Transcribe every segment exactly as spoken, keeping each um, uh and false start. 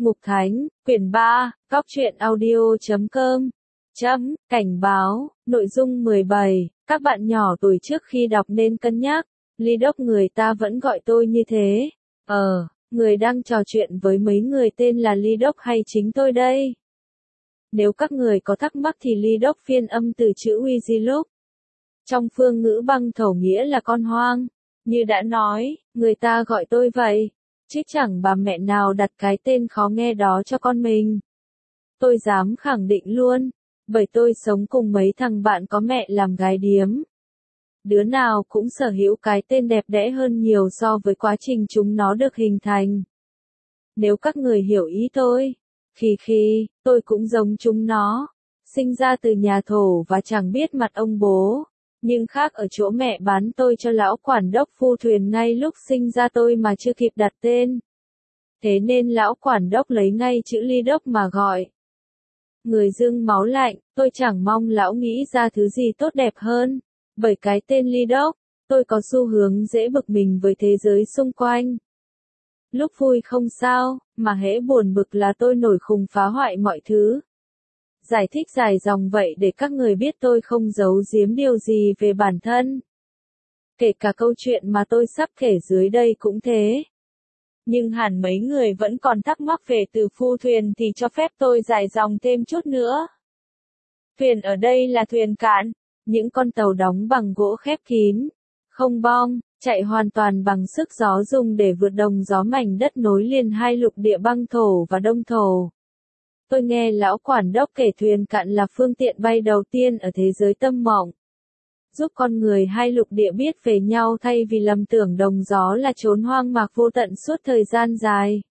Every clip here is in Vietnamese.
Mục Thánh, quyển ba, góc truyện audio chấm com. Chấm, cảnh báo, nội dung mười bảy, các bạn nhỏ tuổi trước khi đọc nên cân nhắc, Ly Đốc người ta vẫn gọi tôi như thế. Ờ, người đang trò chuyện với mấy người tên là Ly Đốc hay chính tôi đây? Nếu các người có thắc mắc thì Ly Đốc phiên âm từ chữ Wiziluk. Trong phương ngữ băng thổ nghĩa là con hoang. Như đã nói, người ta gọi tôi vậy. Chứ chẳng bà mẹ nào đặt cái tên khó nghe đó cho con mình. Tôi dám khẳng định luôn, bởi tôi sống cùng mấy thằng bạn có mẹ làm gái điếm. Đứa nào cũng sở hữu cái tên đẹp đẽ hơn nhiều so với quá trình chúng nó được hình thành. Nếu các người hiểu ý tôi, khi khi, tôi cũng giống chúng nó, sinh ra từ nhà thổ và chẳng biết mặt ông bố. Nhưng khác ở chỗ mẹ bán tôi cho lão quản đốc phu thuyền ngay lúc sinh ra tôi mà chưa kịp đặt tên. Thế nên lão quản đốc lấy ngay chữ Ly Đốc mà gọi. Người dưng máu lạnh, tôi chẳng mong lão nghĩ ra thứ gì tốt đẹp hơn. Bởi cái tên Ly Đốc, tôi có xu hướng dễ bực mình với thế giới xung quanh. Lúc vui không sao, mà hễ buồn bực là tôi nổi khùng phá hoại mọi thứ. Giải thích dài dòng vậy để các người biết tôi không giấu giếm điều gì về bản thân. Kể cả câu chuyện mà tôi sắp kể dưới đây cũng thế. Nhưng hẳn mấy người vẫn còn thắc mắc về từ phu thuyền thì cho phép tôi dài dòng thêm chút nữa. Thuyền ở đây là thuyền cạn, những con tàu đóng bằng gỗ khép kín, không bong, chạy hoàn toàn bằng sức gió dùng để vượt đồng gió mảnh đất nối liền hai lục địa băng thổ và đông thổ. Tôi nghe lão quản đốc kể thuyền cạn là phương tiện bay đầu tiên ở thế giới tâm mộng. Giúp con người hai lục địa biết về nhau thay vì lầm tưởng đồng gió là chốn hoang mạc vô tận suốt thời gian dài.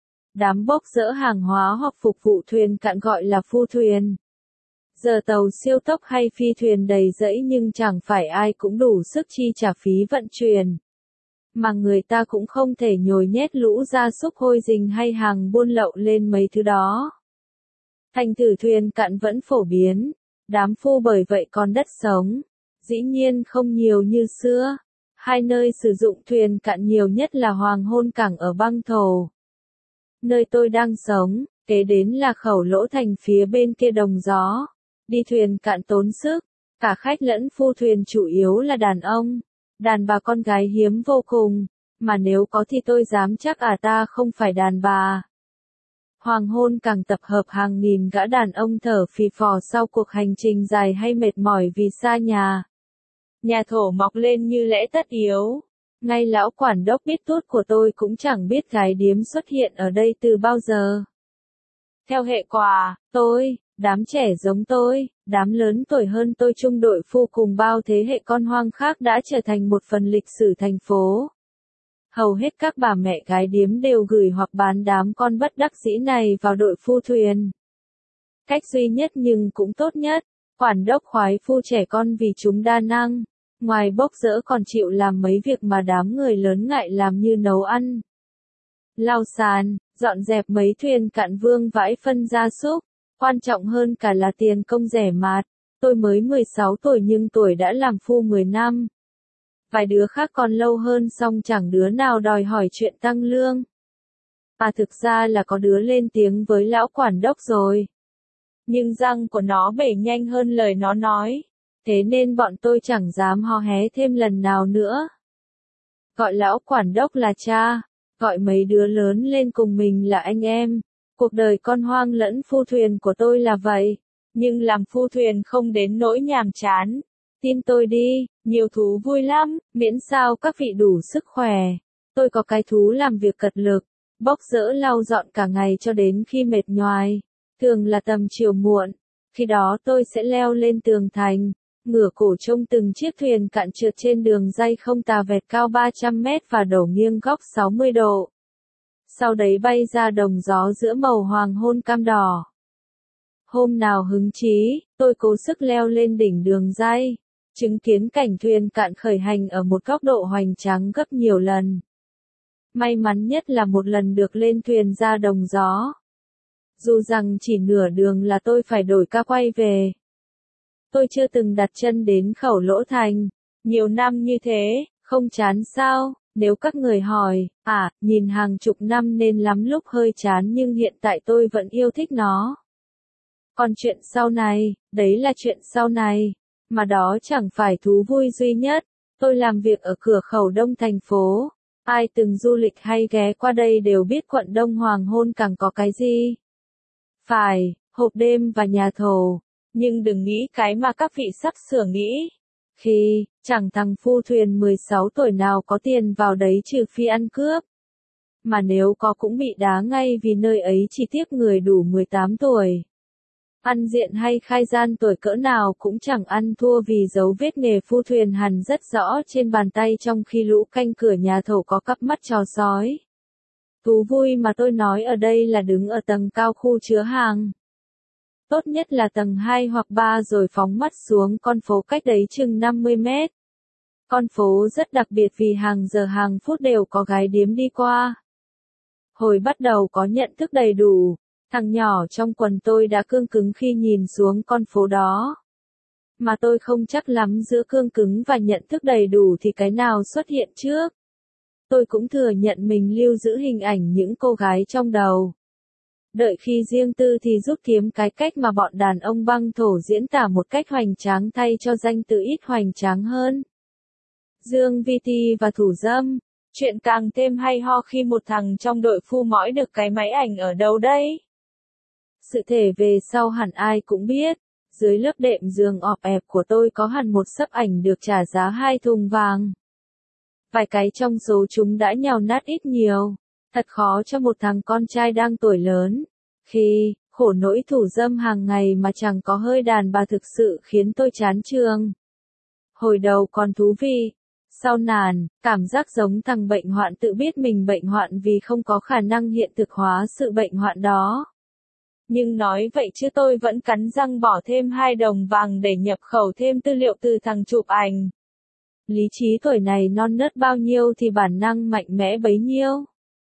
Đám bốc dỡ hàng hóa hoặc phục vụ thuyền cạn gọi là phu thuyền. Giờ tàu siêu tốc hay phi thuyền đầy dẫy nhưng chẳng phải ai cũng đủ sức chi trả phí vận chuyển. Mà người ta cũng không thể nhồi nhét lũ gia súc hôi rình hay hàng buôn lậu lên mấy thứ đó. Thành thử thuyền cạn vẫn phổ biến, đám phu bởi vậy còn đất sống. Dĩ nhiên không nhiều như xưa. Hai nơi sử dụng thuyền cạn nhiều nhất là Hoàng Hôn Cảng ở băng thổ. Nơi tôi đang sống, kế đến là Khẩu Lỗ Thành phía bên kia đồng gió. Đi thuyền cạn tốn sức, cả khách lẫn phu thuyền chủ yếu là đàn ông. Đàn bà con gái hiếm vô cùng, mà nếu có thì tôi dám chắc à ta không phải đàn bà. Hoàng Hôn Cảng tập hợp hàng nghìn gã đàn ông thở phì phò sau cuộc hành trình dài hay mệt mỏi vì xa nhà. Nhà thổ mọc lên như lẽ tất yếu. Ngay lão quản đốc biết tút của tôi cũng chẳng biết gái điếm xuất hiện ở đây từ bao giờ. Theo hệ quả, tôi, đám trẻ giống tôi, đám lớn tuổi hơn tôi trung đội phu cùng bao thế hệ con hoang khác đã trở thành một phần lịch sử thành phố. Hầu hết các bà mẹ gái điếm đều gửi hoặc bán đám con bất đắc dĩ này vào đội phu thuyền. Cách duy nhất nhưng cũng tốt nhất, quản đốc khoái phu trẻ con vì chúng đa năng. Ngoài bốc dỡ còn chịu làm mấy việc mà đám người lớn ngại làm như nấu ăn, lau sàn, dọn dẹp mấy thuyền cạn vương vãi phân gia súc. Quan trọng hơn cả là tiền công rẻ mạt. Tôi mới mười sáu tuổi nhưng tuổi đã làm phu mười năm. Vài đứa khác còn lâu hơn song chẳng đứa nào đòi hỏi chuyện tăng lương. À thực ra là có đứa lên tiếng với lão quản đốc rồi. Nhưng răng của nó bể nhanh hơn lời nó nói. Thế nên bọn tôi chẳng dám hò hé thêm lần nào nữa. Gọi lão quản đốc là cha, gọi mấy đứa lớn lên cùng mình là anh em. Cuộc đời con hoang lẫn phu thuyền của tôi là vậy. Nhưng làm phu thuyền không đến nỗi nhàm chán. Tin tôi đi, nhiều thú vui lắm, miễn sao các vị đủ sức khỏe. Tôi có cái thú làm việc cật lực, bốc dỡ lau dọn cả ngày cho đến khi mệt nhoài. Thường là tầm chiều muộn. Khi đó tôi sẽ leo lên tường thành, ngửa cổ trông từng chiếc thuyền cạn trượt trên đường ray không tà vẹt cao ba trăm mét và đổ nghiêng góc sáu mươi độ. Sau đấy bay ra đồng gió giữa màu hoàng hôn cam đỏ. Hôm nào hứng chí, tôi cố sức leo lên đỉnh đường ray, chứng kiến cảnh thuyền cạn khởi hành ở một góc độ hoành tráng gấp nhiều lần. May mắn nhất là một lần được lên thuyền ra đồng gió. Dù rằng chỉ nửa đường là tôi phải đổi ca quay về. Tôi chưa từng đặt chân đến Khẩu Lỗ Thành. Nhiều năm như thế, không chán sao? Nếu các người hỏi, à, nhìn hàng chục năm nên lắm lúc hơi chán nhưng hiện tại tôi vẫn yêu thích nó. Còn chuyện sau này, đấy là chuyện sau này, mà đó chẳng phải thú vui duy nhất. Tôi làm việc ở cửa khẩu đông thành phố. Ai từng du lịch hay ghé qua đây đều biết quận Đông hoàng hôn càng có cái gì. Phải, hộp đêm và nhà thầu. Nhưng đừng nghĩ cái mà các vị sắp sửa nghĩ. Khi, chẳng thằng phu thuyền mười sáu tuổi nào có tiền vào đấy trừ phi ăn cướp. Mà nếu có cũng bị đá ngay vì nơi ấy chỉ tiếc người đủ mười tám tuổi. Ăn diện hay khai gian tuổi cỡ nào cũng chẳng ăn thua vì dấu vết nghề phu thuyền hằn rất rõ trên bàn tay trong khi lũ canh cửa nhà thầu có cắp mắt chó sói. Thú vui mà tôi nói ở đây là đứng ở tầng cao khu chứa hàng. Tốt nhất là tầng hai hoặc ba rồi phóng mắt xuống con phố cách đấy chừng năm mươi mét. Con phố rất đặc biệt vì hàng giờ hàng phút đều có gái điếm đi qua. Hồi bắt đầu có nhận thức đầy đủ, thằng nhỏ trong quần tôi đã cương cứng khi nhìn xuống con phố đó. Mà tôi không chắc lắm giữa cương cứng và nhận thức đầy đủ thì cái nào xuất hiện trước. Tôi cũng thừa nhận mình lưu giữ hình ảnh những cô gái trong đầu. Đợi khi riêng tư thì giúp kiếm cái cách mà bọn đàn ông băng thổ diễn tả một cách hoành tráng thay cho danh từ ít hoành tráng hơn. Dương vê tê và thủ dâm. Chuyện càng thêm hay ho khi một thằng trong đội phu mõi được cái máy ảnh ở đâu đấy. Sự thể về sau hẳn ai cũng biết, dưới lớp đệm giường ọp ẹp của tôi có hẳn một xấp ảnh được trả giá hai thùng vàng. Vài cái trong số chúng đã nhào nát ít nhiều, thật khó cho một thằng con trai đang tuổi lớn. Khi, khổ nỗi thủ dâm hàng ngày mà chẳng có hơi đàn bà thực sự khiến tôi chán trường. Hồi đầu còn thú vị. Sau nản, cảm giác giống thằng bệnh hoạn tự biết mình bệnh hoạn vì không có khả năng hiện thực hóa sự bệnh hoạn đó. Nhưng nói vậy chứ tôi vẫn cắn răng bỏ thêm hai đồng vàng để nhập khẩu thêm tư liệu từ thằng chụp ảnh. Lý trí tuổi này non nớt bao nhiêu thì bản năng mạnh mẽ bấy nhiêu.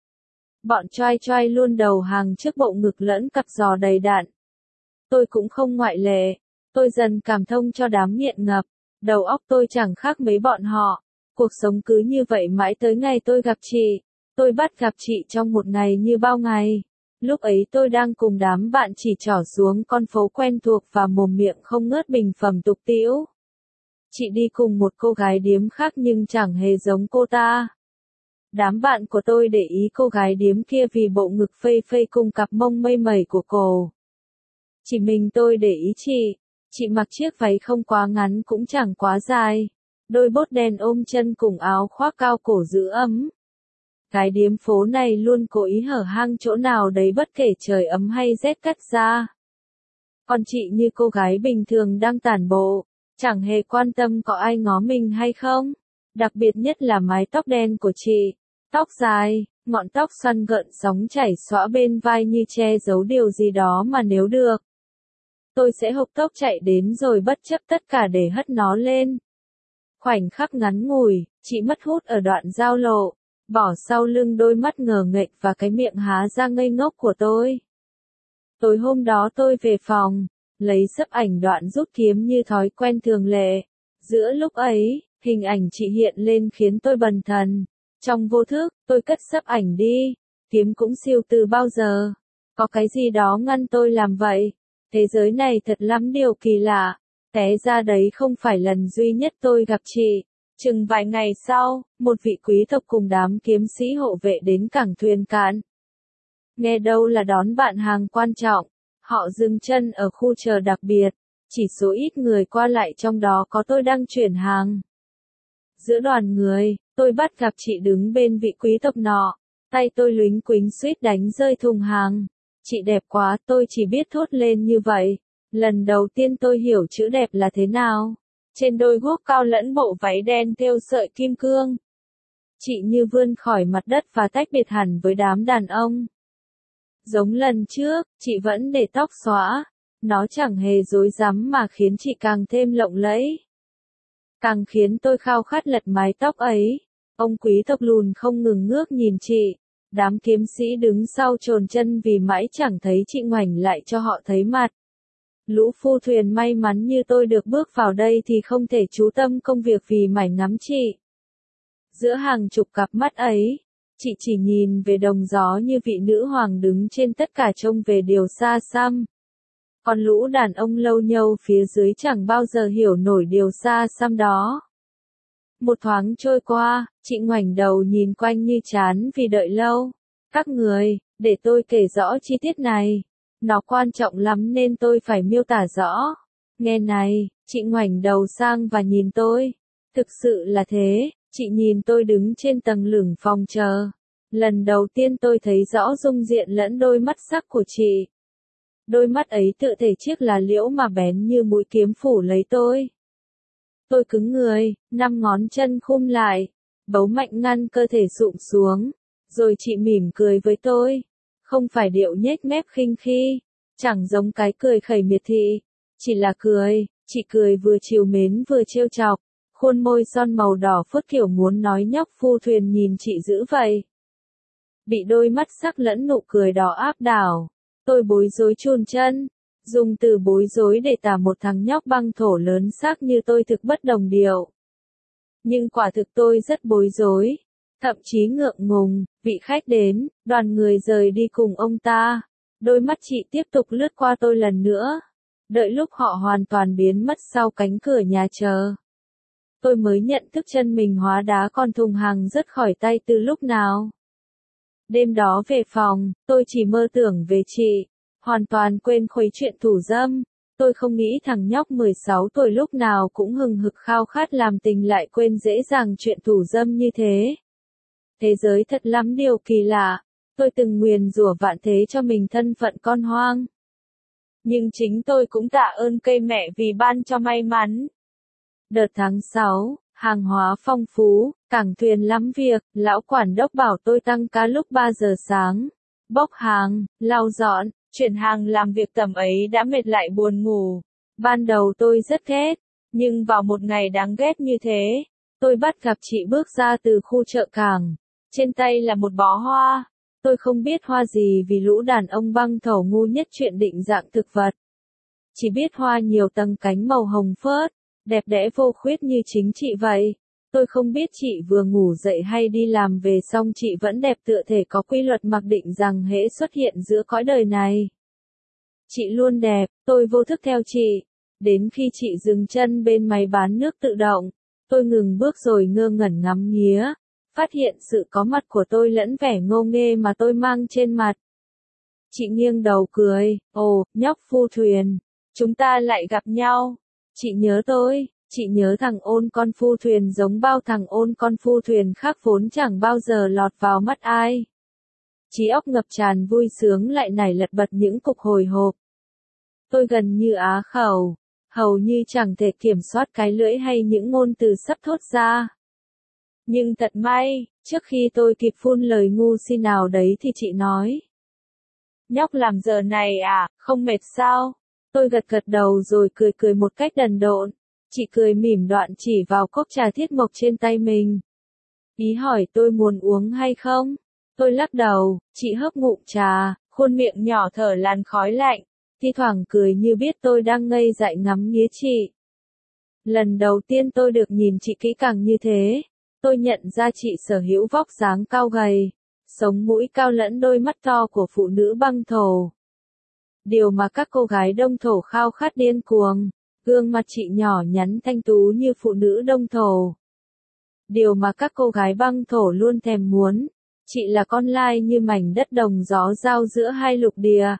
Bọn choai choai luôn đầu hàng trước bộ ngực lẫn cặp giò đầy đạn. Tôi cũng không ngoại lệ. Tôi dần cảm thông cho đám nghiện ngập. Đầu óc tôi chẳng khác mấy bọn họ. Cuộc sống cứ như vậy mãi tới ngày tôi gặp chị. Tôi bắt gặp chị trong một ngày như bao ngày. Lúc ấy tôi đang cùng đám bạn chỉ trỏ xuống con phố quen thuộc và mồm miệng không ngớt bình phẩm tục tĩu. Chị đi cùng một cô gái điếm khác nhưng chẳng hề giống cô ta. Đám bạn của tôi để ý cô gái điếm kia vì bộ ngực phây phây cùng cặp mông mây mẩy của cô. Chỉ mình tôi để ý chị. Chị mặc chiếc váy không quá ngắn cũng chẳng quá dài. Đôi bốt đen ôm chân cùng áo khoác cao cổ giữ ấm. Cái điếm phố này luôn cố ý hở hang chỗ nào đấy bất kể trời ấm hay rét cắt ra. Còn chị như cô gái bình thường đang tản bộ, chẳng hề quan tâm có ai ngó mình hay không. Đặc biệt nhất là mái tóc đen của chị. Tóc dài, ngọn tóc xoăn gợn sóng chảy xõa bên vai như che giấu điều gì đó mà nếu được. Tôi sẽ hộc tốc chạy đến rồi bất chấp tất cả để hất nó lên. Khoảnh khắc ngắn ngủi, chị mất hút ở đoạn giao lộ, bỏ sau lưng đôi mắt ngờ nghệch và cái miệng há ra ngây ngốc của tôi. Tối hôm đó tôi về phòng, lấy xấp ảnh đoạn rút kiếm như thói quen thường lệ. Giữa lúc ấy, hình ảnh chị hiện lên khiến tôi bần thần. Trong vô thức, tôi cất xấp ảnh đi. Kiếm cũng siêu từ bao giờ. Có cái gì đó ngăn tôi làm vậy. Thế giới này thật lắm điều kỳ lạ. Té ra đấy không phải lần duy nhất tôi gặp chị. Chừng vài ngày sau, một vị quý tộc cùng đám kiếm sĩ hộ vệ đến cảng thuyền cạn. Nghe đâu là đón bạn hàng quan trọng. Họ dừng chân ở khu chờ đặc biệt. Chỉ số ít người qua lại trong đó có tôi đang chuyển hàng. Giữa đoàn người, tôi bắt gặp chị đứng bên vị quý tộc nọ. Tay tôi lúnh quính suýt đánh rơi thùng hàng. Chị đẹp quá, tôi chỉ biết thốt lên như vậy. Lần đầu tiên tôi hiểu chữ đẹp là thế nào. Trên đôi guốc cao lẫn bộ váy đen thêu sợi kim cương. Chị như vươn khỏi mặt đất và tách biệt hẳn với đám đàn ông. Giống lần trước, chị vẫn để tóc xõa. Nó chẳng hề rối rắm mà khiến chị càng thêm lộng lẫy. Càng khiến tôi khao khát lật mái tóc ấy. Ông quý tộc lùn không ngừng ngước nhìn chị. Đám kiếm sĩ đứng sau chồn chân vì mãi chẳng thấy chị ngoảnh lại cho họ thấy mặt. Lũ phu thuyền may mắn như tôi được bước vào đây thì không thể chú tâm công việc vì mải ngắm chị. Giữa hàng chục cặp mắt ấy, chị chỉ nhìn về đồng gió như vị nữ hoàng đứng trên tất cả trông về điều xa xăm. Còn lũ đàn ông lâu nhâu phía dưới chẳng bao giờ hiểu nổi điều xa xăm đó. Một thoáng trôi qua, chị ngoảnh đầu nhìn quanh như chán vì đợi lâu. Các người, để tôi kể rõ chi tiết này. Nó quan trọng lắm nên tôi phải miêu tả rõ. Nghe này, chị ngoảnh đầu sang và nhìn tôi. Thực sự là thế, chị nhìn tôi đứng trên tầng lửng phòng chờ. Lần đầu tiên tôi thấy rõ dung diện lẫn đôi mắt sắc của chị. Đôi mắt ấy tựa thể chiếc lá liễu mà bén như mũi kiếm phủ lấy tôi. Tôi cứng người, năm ngón chân khum lại, bấu mạnh ngăn cơ thể sụm xuống, rồi chị mỉm cười với tôi. Không phải điệu nhếch mép khinh khi, chẳng giống cái cười khẩy miệt thị, chỉ là cười, chị cười vừa trìu mến vừa trêu chọc, khuôn môi son màu đỏ phớt kiểu muốn nói nhóc phu thuyền nhìn chị dữ vậy. Bị đôi mắt sắc lẫn nụ cười đỏ áp đảo, tôi bối rối chùn chân. Dùng từ bối rối để tả một thằng nhóc băng thổ lớn xác như tôi thực bất đồng điệu. Nhưng quả thực tôi rất bối rối, thậm chí ngượng ngùng, vị khách đến, đoàn người rời đi cùng ông ta. Đôi mắt chị tiếp tục lướt qua tôi lần nữa, đợi lúc họ hoàn toàn biến mất sau cánh cửa nhà chờ. Tôi mới nhận thức chân mình hóa đá con thùng hàng rớt khỏi tay từ lúc nào. Đêm đó về phòng, tôi chỉ mơ tưởng về chị. Hoàn toàn quên khuấy chuyện thủ dâm. Tôi không nghĩ thằng nhóc mười sáu tuổi lúc nào cũng hừng hực khao khát làm tình lại quên dễ dàng chuyện thủ dâm như thế. Thế giới thật lắm điều kỳ lạ. Tôi từng nguyền rủa vạn thế cho mình thân phận con hoang. Nhưng chính tôi cũng tạ ơn cây mẹ vì ban cho may mắn. Đợt tháng sáu, hàng hóa phong phú, cảng thuyền lắm việc, lão quản đốc bảo tôi tăng ca lúc ba giờ sáng. Bốc hàng, lau dọn, chuyển hàng làm việc tầm ấy đã mệt lại buồn ngủ. Ban đầu tôi rất ghét, nhưng vào một ngày đáng ghét như thế, tôi bắt gặp chị bước ra từ khu chợ cảng. Trên tay là một bó hoa. Tôi không biết hoa gì vì lũ đàn ông băng thổ ngu nhất chuyện định dạng thực vật. Chỉ biết hoa nhiều tầng cánh màu hồng phớt, đẹp đẽ vô khuyết như chính chị vậy. Tôi không biết chị vừa ngủ dậy hay đi làm về xong chị vẫn đẹp tựa thể có quy luật mặc định rằng hễ xuất hiện giữa cõi đời này. Chị luôn đẹp, tôi vô thức theo chị. Đến khi chị dừng chân bên máy bán nước tự động, tôi ngừng bước rồi ngơ ngẩn ngắm nghía, phát hiện sự có mặt của tôi lẫn vẻ ngô nghê mà tôi mang trên mặt. Chị nghiêng đầu cười, ồ, nhóc phu thuyền, chúng ta lại gặp nhau. Chị nhớ tôi. Chị nhớ thằng ôn con phu thuyền giống bao thằng ôn con phu thuyền khác vốn chẳng bao giờ lọt vào mắt ai. Trí óc ngập tràn vui sướng lại nảy lật bật những cục hồi hộp. Tôi gần như á khẩu, hầu như chẳng thể kiểm soát cái lưỡi hay những ngôn từ sắp thốt ra. Nhưng thật may, trước khi tôi kịp phun lời ngu si nào đấy thì chị nói. Nhóc làm giờ này à, không mệt sao? Tôi gật gật đầu rồi cười cười một cách đần độn. Chị cười mỉm đoạn chỉ vào cốc trà thiết mộc trên tay mình. Ý hỏi tôi muốn uống hay không? Tôi lắc đầu, chị hớp ngụm trà, khuôn miệng nhỏ thở làn khói lạnh, thi thoảng cười như biết tôi đang ngây dại ngắm nghía chị. Lần đầu tiên tôi được nhìn chị kỹ càng như thế, tôi nhận ra chị sở hữu vóc dáng cao gầy, sống mũi cao lẫn đôi mắt to của phụ nữ băng thổ. Điều mà các cô gái đông thổ khao khát điên cuồng. Gương mặt chị nhỏ nhắn thanh tú như phụ nữ đông thổ. Điều mà các cô gái băng thổ luôn thèm muốn. Chị là con lai như mảnh đất đồng gió giao giữa hai lục địa.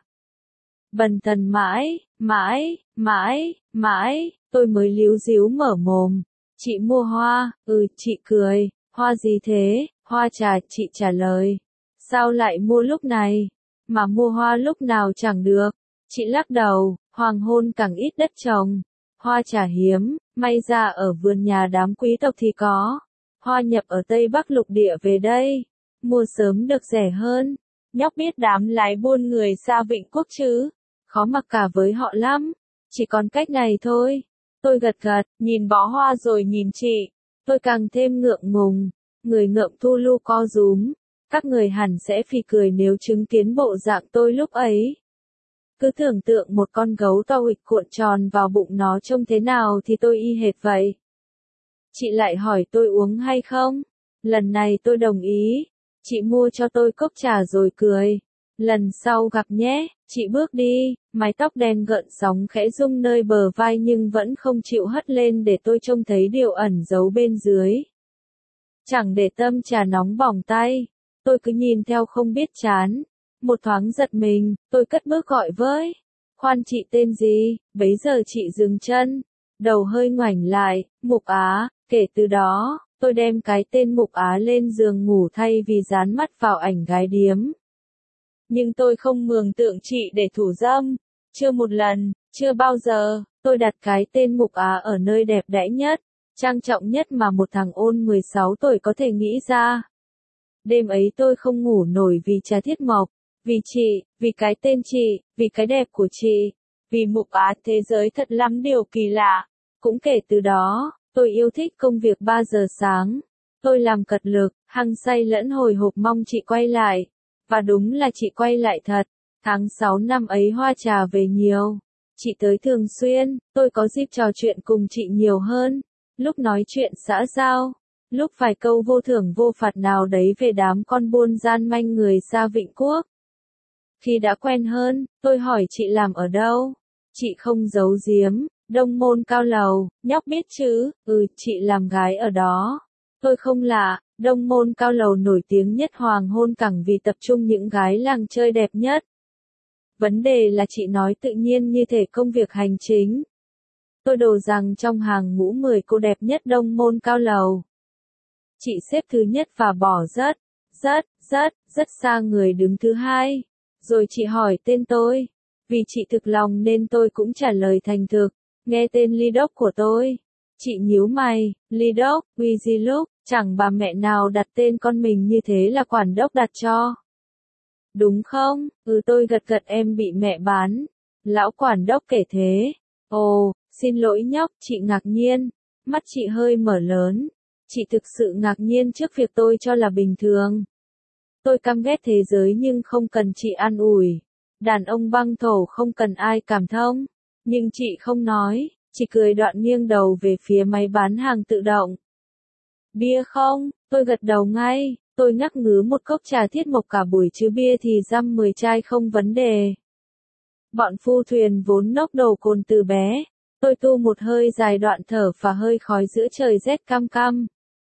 Bần thần mãi, mãi, mãi, mãi, tôi mới líu díu mở mồm. Chị mua hoa, ừ, chị cười, hoa gì thế, hoa trà, chị trả lời. Sao lại mua lúc này, mà mua hoa lúc nào chẳng được. Chị lắc đầu, hoàng hôn càng ít đất trồng. Hoa trà hiếm, may ra ở vườn nhà đám quý tộc thì có. Hoa nhập ở Tây Bắc lục địa về đây. Mua sớm được rẻ hơn. Nhóc biết đám lái buôn người xa Vịnh Quốc chứ. Khó mặc cả với họ lắm. Chỉ còn cách này thôi. Tôi gật gật, nhìn bó hoa rồi nhìn chị. Tôi càng thêm ngượng ngùng. Người ngượng thu lu co rúm. Các người hẳn sẽ phì cười nếu chứng kiến bộ dạng tôi lúc ấy. Cứ tưởng tượng một con gấu to huỵch cuộn tròn vào bụng nó trông thế nào thì tôi y hệt vậy. Chị lại hỏi tôi uống hay không? Lần này tôi đồng ý. Chị mua cho tôi cốc trà rồi cười. Lần sau gặp nhé, chị bước đi, mái tóc đen gợn sóng khẽ rung nơi bờ vai nhưng vẫn không chịu hất lên để tôi trông thấy điều ẩn giấu bên dưới. Chẳng để tâm trà nóng bỏng tay, tôi cứ nhìn theo không biết chán. Một thoáng giật mình, tôi cất bước gọi với. Khoan, chị tên gì? Bấy giờ chị dừng chân, đầu hơi ngoảnh lại. Mục Á. Kể từ đó, tôi đem cái tên Mục Á lên giường ngủ thay vì dán mắt vào ảnh gái điếm. Nhưng tôi không mường tượng chị để thủ dâm. Chưa một lần, chưa bao giờ, tôi đặt cái tên Mục Á ở nơi đẹp đẽ nhất, trang trọng nhất mà một thằng ôn mười sáu tuổi có thể nghĩ ra. Đêm ấy tôi không ngủ nổi vì Trà Thiết Mộc, vì chị, vì cái tên chị, vì cái đẹp của chị, vì Mục Á. Thế giới thật lắm điều kỳ lạ. Cũng kể từ đó, tôi yêu thích công việc ba giờ sáng. Tôi làm cật lực, hăng say lẫn hồi hộp mong chị quay lại. Và đúng là chị quay lại thật. Tháng sáu năm ấy Hoa Trà về nhiều. Chị tới thường xuyên, tôi có dịp trò chuyện cùng chị nhiều hơn. Lúc nói chuyện xã giao, lúc vài câu vô thưởng vô phạt nào đấy về đám con buôn gian manh người xa Vĩnh Quốc. Khi đã quen hơn, tôi hỏi chị làm ở đâu. Chị không giấu giếm, Đông Môn Cao Lầu, nhóc biết chứ, ừ, chị làm gái ở đó. Tôi không lạ, Đông Môn Cao Lầu nổi tiếng nhất hoàng hôn cảng vì tập trung những gái làng chơi đẹp nhất. Vấn đề là chị nói tự nhiên như thể công việc hành chính. Tôi đồ rằng trong hàng ngũ mười cô đẹp nhất Đông Môn Cao Lầu, chị xếp thứ nhất và bỏ rất, rất, rất, rất xa người đứng thứ hai. Rồi chị hỏi tên tôi. Vì chị thực lòng nên tôi cũng trả lời thành thực. Nghe tên Ly Đốc của tôi. Chị nhíu mày. Ly Đốc, Uy Di Lúc, chẳng bà mẹ nào đặt tên con mình như thế là quản đốc đặt cho. Đúng không? Ừ, tôi gật gật. Em bị mẹ bán. Lão quản đốc kể thế. Ồ, xin lỗi nhóc. Chị ngạc nhiên. Mắt chị hơi mở lớn. Chị thực sự ngạc nhiên trước việc tôi cho là bình thường. Tôi căm ghét thế giới nhưng không cần chị an ủi. Đàn ông băng thổ không cần ai cảm thông. Nhưng chị không nói, chỉ cười đoạn nghiêng đầu về phía máy bán hàng tự động. Bia không? Tôi gật đầu ngay. Tôi ngắc ngứ một cốc Trà Thiết Mộc cả buổi chứ bia thì dăm mười chai không vấn đề. Bọn phu thuyền vốn nốc đầu cồn từ bé. Tôi tu một hơi dài đoạn thở phà hơi khói giữa trời rét căm căm.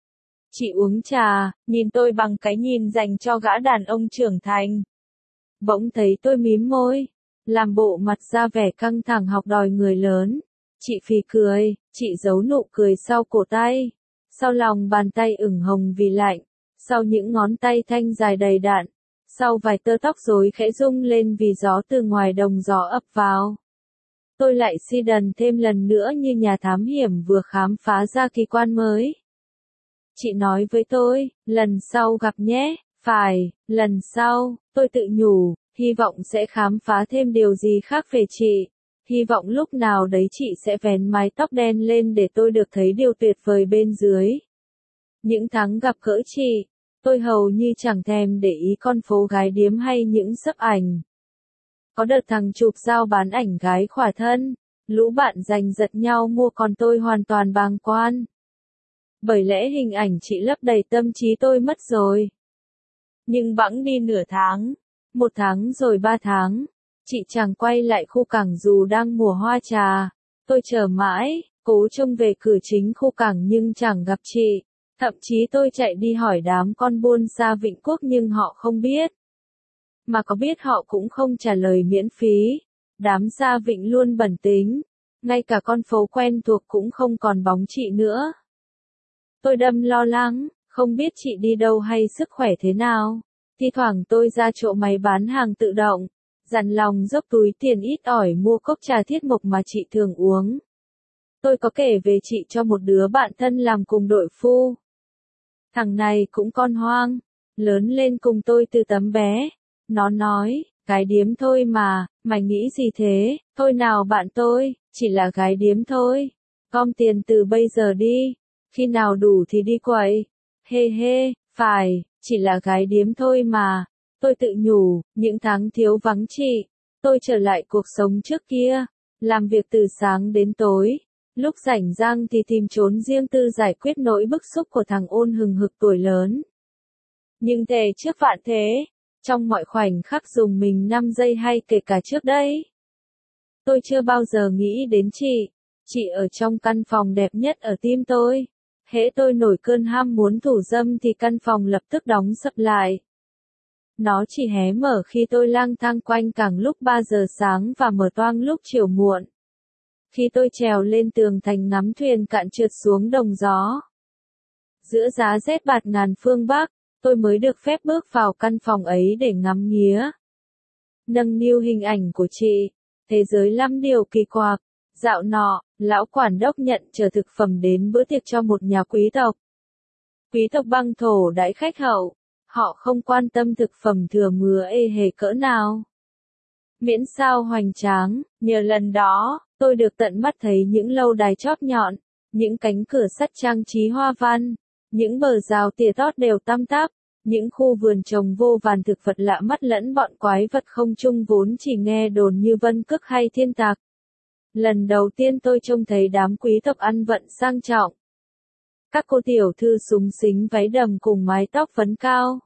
Chị uống trà, nhìn tôi bằng cái nhìn dành cho gã đàn ông trưởng thành. Bỗng thấy tôi mím môi, làm bộ mặt ra vẻ căng thẳng học đòi người lớn. Chị phì cười, chị giấu nụ cười sau cổ tay, sau lòng bàn tay ửng hồng vì lạnh, sau những ngón tay thanh dài đầy đặn, sau vài tơ tóc rối khẽ rung lên vì gió từ ngoài đồng gió ập vào. Tôi lại si đần thêm lần nữa như nhà thám hiểm vừa khám phá ra kỳ quan mới. Chị nói với tôi, lần sau gặp nhé. Phải, lần sau, tôi tự nhủ, hy vọng sẽ khám phá thêm điều gì khác về chị. Hy vọng lúc nào đấy chị sẽ vén mái tóc đen lên để tôi được thấy điều tuyệt vời bên dưới. Những tháng gặp gỡ chị, tôi hầu như chẳng thèm để ý con phố gái điếm hay những sấp ảnh. Có đợt thằng chụp giao bán ảnh gái khỏa thân, lũ bạn giành giật nhau mua còn tôi hoàn toàn bàng quan. Bởi lẽ hình ảnh chị lấp đầy tâm trí tôi mất rồi. Nhưng bẵng đi nửa tháng, một tháng rồi ba tháng, chị chẳng quay lại khu cảng dù đang mùa hoa trà. Tôi chờ mãi, cố trông về cửa chính khu cảng nhưng chẳng gặp chị. Thậm chí tôi chạy đi hỏi đám con buôn xa Vĩnh Quốc nhưng họ không biết. Mà có biết họ cũng không trả lời miễn phí. Đám xa Vĩnh luôn bẩn tính. Ngay cả con phố quen thuộc cũng không còn bóng chị nữa. Tôi đâm lo lắng, không biết chị đi đâu hay sức khỏe thế nào. Thi thoảng tôi ra chỗ máy bán hàng tự động, dằn lòng dốc túi tiền ít ỏi mua cốc Trà Thiết Mộc mà chị thường uống. Tôi có kể về chị cho một đứa bạn thân làm cùng đội phu. Thằng này cũng con hoang, lớn lên cùng tôi từ tấm bé. Nó nói, gái điếm thôi mà, mày nghĩ gì thế? Thôi nào bạn tôi, chỉ là gái điếm thôi. Gom tiền từ bây giờ đi, khi nào đủ thì đi quậy. Hê hê, phải, chỉ là gái điếm thôi mà. Tôi tự nhủ, những tháng thiếu vắng chị, tôi trở lại cuộc sống trước kia, làm việc từ sáng đến tối, Lúc rảnh rang thì tìm trốn riêng tư giải quyết nỗi bức xúc của thằng ôn hừng hực tuổi lớn. Nhưng thề trước vạn thế, trong mọi khoảnh khắc dùng mình năm giây hay kể cả trước đây, tôi chưa bao giờ nghĩ đến chị. Chị ở trong căn phòng đẹp nhất ở tim tôi. Hễ tôi nổi cơn ham muốn thủ dâm thì căn phòng lập tức đóng sập lại. Nó chỉ hé mở khi tôi lang thang quanh càng lúc ba giờ sáng và mở toang lúc chiều muộn. Khi tôi trèo lên tường thành ngắm thuyền cạn trượt xuống đồng gió. Giữa giá rét bạt ngàn phương Bắc, tôi mới được phép bước vào căn phòng ấy để ngắm nghía. Nâng niu hình ảnh của chị, thế giới lắm điều kỳ quặc. Dạo nọ, lão quản đốc nhận chở thực phẩm đến bữa tiệc cho một nhà quý tộc. Quý tộc băng thổ đãi khách hậu, họ không quan tâm thực phẩm thừa mứa ê hề cỡ nào. Miễn sao hoành tráng, nhờ lần đó, tôi được tận mắt thấy những lâu đài chóp nhọn, những cánh cửa sắt trang trí hoa văn, những bờ rào tỉa tót đều tăm tắp, những khu vườn trồng vô vàn thực vật lạ mắt lẫn bọn quái vật không chung vốn chỉ nghe đồn như vân cức hay thiên tạc. Lần đầu tiên tôi trông thấy đám quý tộc ăn vận sang trọng. Các cô tiểu thư súng xính váy đầm cùng mái tóc phấn cao.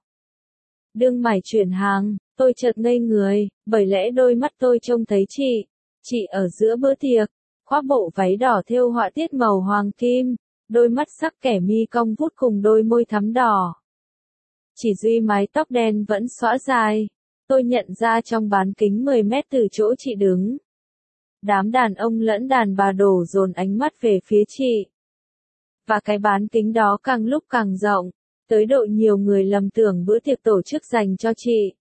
Đương mải chuyển hàng, tôi chợt ngây người, bởi lẽ đôi mắt tôi trông thấy chị. Chị ở giữa bữa tiệc, khoác bộ váy đỏ thêu họa tiết màu hoàng kim, đôi mắt sắc kẻ mi cong vút cùng đôi môi thắm đỏ. Chỉ duy mái tóc đen vẫn xõa dài. Tôi nhận ra trong bán kính mười mét từ chỗ chị đứng. Đám đàn ông lẫn đàn bà đổ dồn ánh mắt về phía chị. Và cái bán kính đó càng lúc càng rộng, tới độ nhiều người lầm tưởng bữa tiệc tổ chức dành cho chị.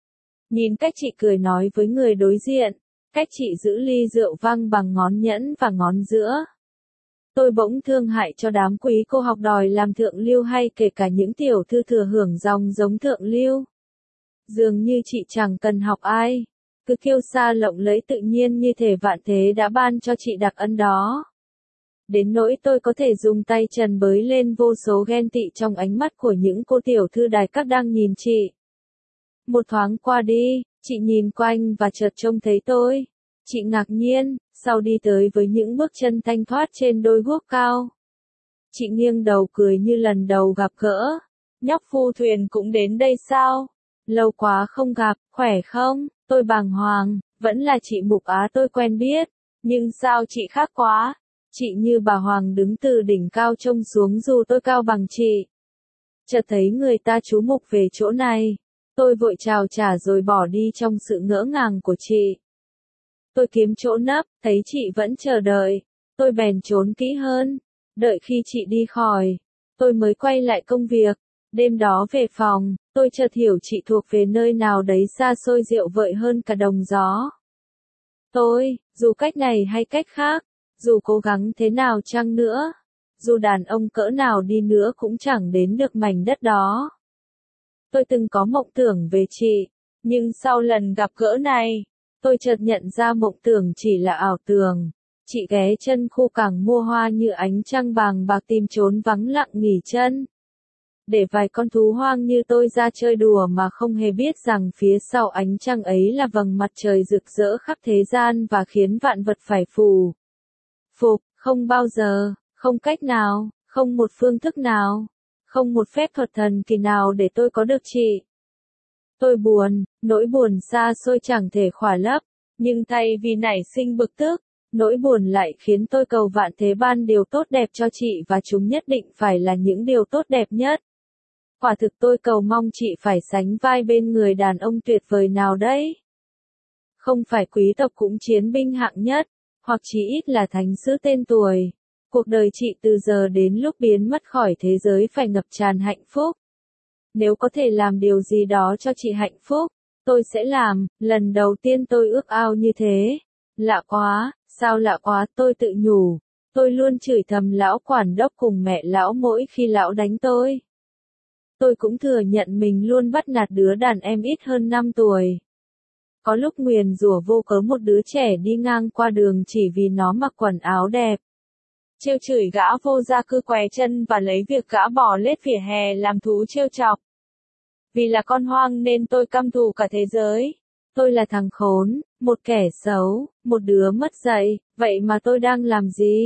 Nhìn cách chị cười nói với người đối diện, cách chị giữ ly rượu vang bằng ngón nhẫn và ngón giữa. Tôi bỗng thương hại cho đám quý cô học đòi làm thượng lưu hay kể cả những tiểu thư thừa hưởng dòng giống thượng lưu. Dường như chị chẳng cần học ai. Cứ kiêu sa lộng lẫy tự nhiên như thể vạn thế đã ban cho chị đặc ân đó. Đến nỗi tôi có thể dùng tay trần bới lên vô số ghen tị trong ánh mắt của những cô tiểu thư đài các đang nhìn chị. Một thoáng qua đi, chị nhìn quanh và chợt trông thấy tôi. Chị ngạc nhiên, sau đi tới với những bước chân thanh thoát trên đôi guốc cao. Chị nghiêng đầu cười như lần đầu gặp gỡ. Nhóc phu thuyền cũng đến đây sao? Lâu quá không gặp, khỏe không? Tôi bàng hoàng, vẫn là chị Mục Á tôi quen biết, nhưng sao chị khác quá? Chị như bà Hoàng đứng từ đỉnh cao trông xuống dù tôi cao bằng chị. Chợt thấy người ta chú mục về chỗ này, tôi vội chào trả rồi bỏ đi trong sự ngỡ ngàng của chị. Tôi kiếm chỗ nấp, thấy chị vẫn chờ đợi, tôi bèn trốn kỹ hơn, đợi khi chị đi khỏi, tôi mới quay lại công việc. Đêm đó về phòng, tôi chợt hiểu chị thuộc về nơi nào đấy xa xôi rượu vợi hơn cả đồng gió. Tôi, dù cách này hay cách khác, dù cố gắng thế nào chăng nữa, dù đàn ông cỡ nào đi nữa cũng chẳng đến được mảnh đất đó. Tôi từng có mộng tưởng về chị, nhưng sau lần gặp gỡ này, tôi chợt nhận ra mộng tưởng chỉ là ảo tưởng. Chị ghé chân khu cảng mua hoa như ánh trăng vàng bạc tìm trốn vắng lặng nghỉ chân. Để vài con thú hoang như tôi ra chơi đùa mà không hề biết rằng phía sau ánh trăng ấy là vầng mặt trời rực rỡ khắp thế gian và khiến vạn vật phải phù phục, không bao giờ, không cách nào, không một phương thức nào, không một phép thuật thần kỳ nào để tôi có được chị. Tôi buồn, nỗi buồn xa xôi chẳng thể khỏa lấp, nhưng thay vì nảy sinh bực tức, nỗi buồn lại khiến tôi cầu vạn thế ban điều tốt đẹp cho chị và chúng nhất định phải là những điều tốt đẹp nhất. Quả thực tôi cầu mong chị phải sánh vai bên người đàn ông tuyệt vời nào đấy. Không phải quý tộc cũng chiến binh hạng nhất, hoặc chí ít là thánh sứ tên tuổi. Cuộc đời chị từ giờ đến lúc biến mất khỏi thế giới phải ngập tràn hạnh phúc. Nếu có thể làm điều gì đó cho chị hạnh phúc, tôi sẽ làm. Lần đầu tiên tôi ước ao như thế. Lạ quá, sao lạ quá, tôi tự nhủ. Tôi luôn chửi thầm lão quản đốc cùng mẹ lão mỗi khi lão đánh tôi. Tôi cũng thừa nhận mình luôn bắt nạt đứa đàn em ít hơn năm tuổi. Có lúc nguyền rủa vô cớ một đứa trẻ đi ngang qua đường chỉ vì nó mặc quần áo đẹp. Trêu chửi gã vô gia cư què chân và lấy việc gã bỏ lết vỉa hè làm thú trêu chọc. Vì là con hoang nên tôi căm thù cả thế giới. Tôi là thằng khốn, một kẻ xấu, một đứa mất dạy, vậy mà tôi đang làm gì?